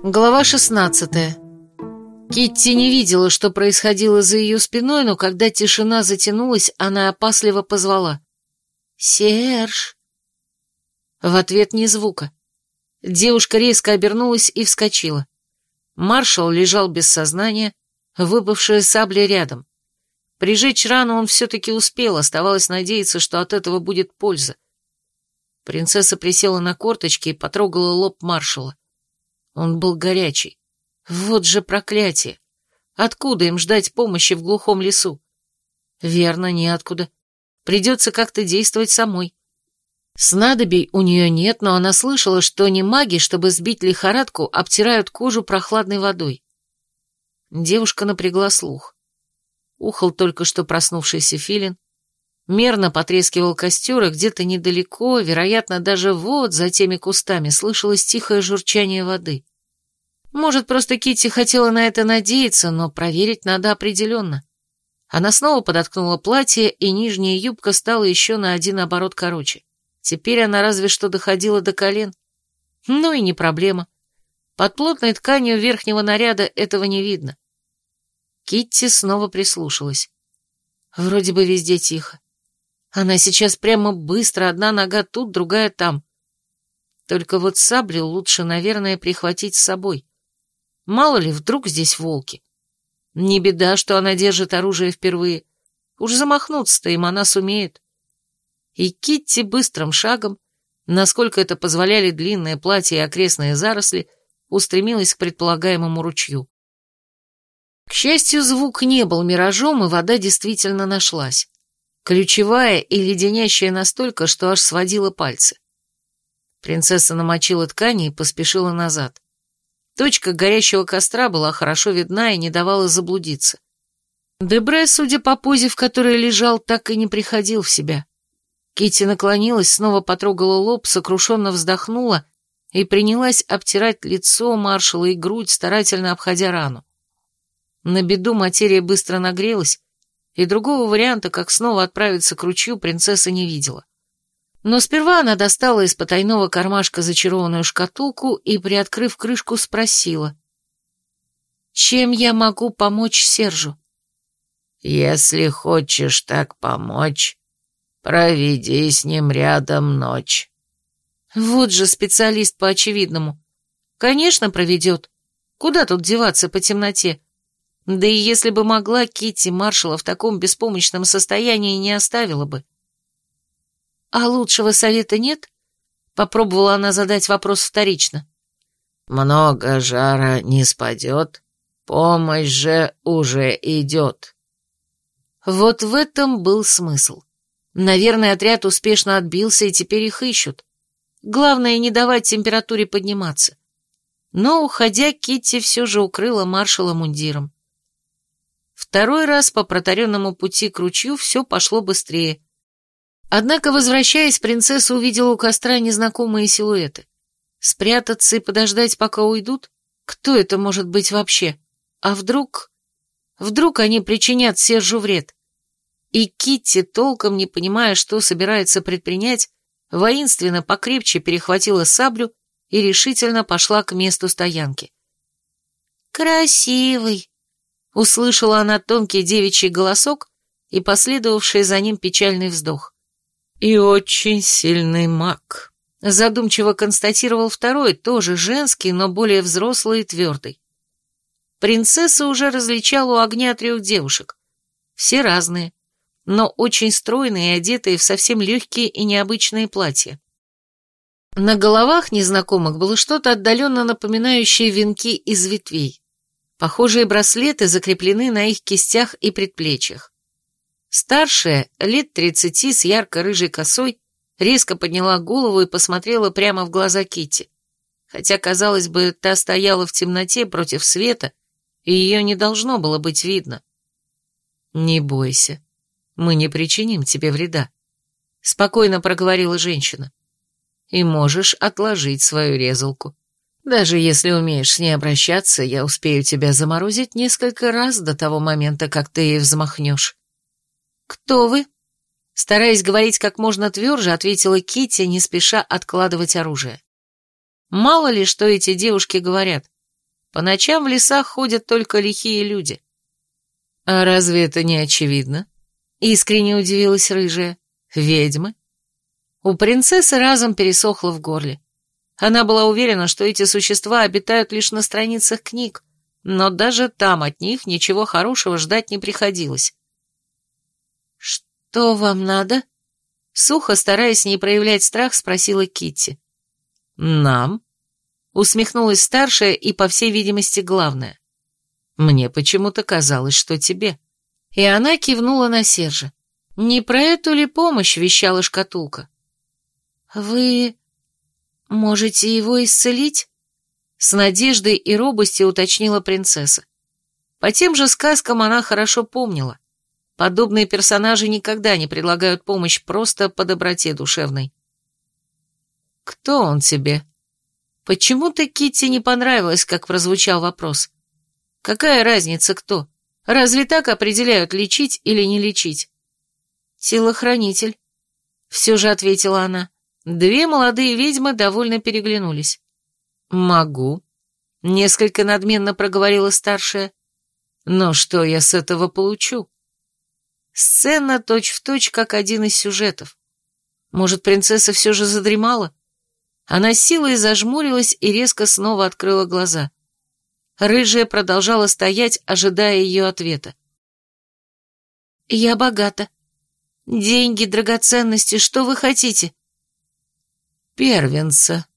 Глава 16. Китти не видела, что происходило за ее спиной, но когда тишина затянулась, она опасливо позвала: «Серж!». В ответ ни звука. Девушка резко обернулась и вскочила. Маршал лежал без сознания, выпавшая сабля рядом. Прижечь рану он все-таки успел, оставалось надеяться, что от этого будет польза. Принцесса присела на корточки и потрогала лоб маршала. Он был горячий. Вот же проклятие! Откуда им ждать помощи в глухом лесу? Верно, неоткуда. Придется как-то действовать самой. Снадобий у нее нет, но она слышала, что не маги, чтобы сбить лихорадку, обтирают кожу прохладной водой. Девушка напрягла слух. Ухал только что проснувшийся филин. Мерно потрескивал костер, и где-то недалеко, вероятно, даже вот за теми кустами, слышалось тихое журчание воды. Может, просто Китти хотела на это надеяться, но проверить надо определенно. Она снова подоткнула платье, и нижняя юбка стала еще на один оборот короче. Теперь она разве что доходила до колен. Ну и не проблема. Под плотной тканью верхнего наряда этого не видно. Китти снова прислушалась. Вроде бы везде тихо. Она сейчас прямо быстро, одна нога тут, другая там. Только вот саблю лучше, наверное, прихватить с собой. Мало ли, вдруг здесь волки. Не беда, что она держит оружие впервые. Уж замахнуться-то им она сумеет. И Китти быстрым шагом, насколько это позволяли длинное платье и окрестные заросли, устремилась к предполагаемому ручью. К счастью, звук не был миражом, и вода действительно нашлась. Ключевая и леденящая настолько, что аж сводила пальцы. Принцесса намочила ткани и поспешила назад. Точка горящего костра была хорошо видна и не давала заблудиться. Дебре, судя по позе, в которой лежал, так и не приходил в себя. Китти наклонилась, снова потрогала лоб, сокрушенно вздохнула и принялась обтирать лицо маршала и грудь, старательно обходя рану. На беду материя быстро нагрелась, и другого варианта, как снова отправиться к ручью, принцесса не видела. Но сперва она достала из потайного кармашка зачарованную шкатулку и, приоткрыв крышку, спросила: «Чем я могу помочь Сержу?» «Если хочешь так помочь, проведи с ним рядом ночь». Вот же специалист по очевидному. Конечно, проведет. Куда тут деваться по темноте? Да и если бы могла, Китти маршала в таком беспомощном состоянии не оставила бы. «А лучшего совета нет?» Попробовала она задать вопрос вторично. «Много жара не спадет, помощь же уже идет». Вот в этом был смысл. Наверное, отряд успешно отбился, и теперь их ищут. Главное, не давать температуре подниматься. Но, уходя, Китти все же укрыла маршала мундиром. Второй раз по протаренному пути к ручью все пошло быстрее. Однако, возвращаясь, принцесса увидела у костра незнакомые силуэты. Спрятаться и подождать, пока уйдут? Кто это может быть вообще? А вдруг... Вдруг они причинят Сержу вред? И Китти, толком не понимая, что собирается предпринять, воинственно покрепче перехватила саблю и решительно пошла к месту стоянки. «Красивый!» — услышала она тонкий девичий голосок и последовавший за ним печальный вздох. «И очень сильный маг», — задумчиво констатировал второй, тоже женский, но более взрослый и твердый. Принцесса уже различала у огня 3 девушек. Все разные, но очень стройные и одетые в совсем легкие и необычные платья. На головах незнакомых было что-то отдаленно напоминающее венки из ветвей. Похожие браслеты закреплены на их кистях и предплечьях. Старшая, лет 30, с ярко-рыжей косой, резко подняла голову и посмотрела прямо в глаза Китти. Хотя, казалось бы, та стояла в темноте против света, и ее не должно было быть видно. «Не бойся, мы не причиним тебе вреда», — спокойно проговорила женщина. «И можешь отложить свою резалку. Даже если умеешь с ней обращаться, я успею тебя заморозить несколько раз до того момента, как ты ей взмахнешь». «Кто вы?» Стараясь говорить как можно тверже, ответила Китти, не спеша откладывать оружие. Мало ли, что эти девушки говорят. По ночам в лесах ходят только лихие люди. А разве это не очевидно? Искренне удивилась рыжая. Ведьмы? У принцессы разом пересохло в горле. Она была уверена, что эти существа обитают лишь на страницах книг, но даже там от них ничего хорошего ждать не приходилось. «Что вам надо?» Сухо, стараясь не проявлять страх, спросила Китти. «Нам?» Усмехнулась старшая и, по всей видимости, главная. «Мне почему-то казалось, что тебе». И она кивнула на Сержа. Не про эту ли помощь вещала шкатулка? «Вы можете его исцелить?» С надеждой и робостью уточнила принцесса. По тем же сказкам она хорошо помнила. Подобные персонажи никогда не предлагают помощь просто по доброте душевной. «Кто он тебе?» Почему-то Китти не понравилось, как прозвучал вопрос. Какая разница кто? Разве так определяют, лечить или не лечить? «Телохранитель», — все же ответила она. Две молодые ведьмы довольно переглянулись. «Могу», — несколько надменно проговорила старшая. «Но что я с этого получу?» Сцена точь-в-точь, как один из сюжетов. Может, принцесса все же задремала? Она силой зажмурилась и резко снова открыла глаза. Рыжая продолжала стоять, ожидая ее ответа. «Я богата. Деньги, драгоценности, что вы хотите?» «Первенца»,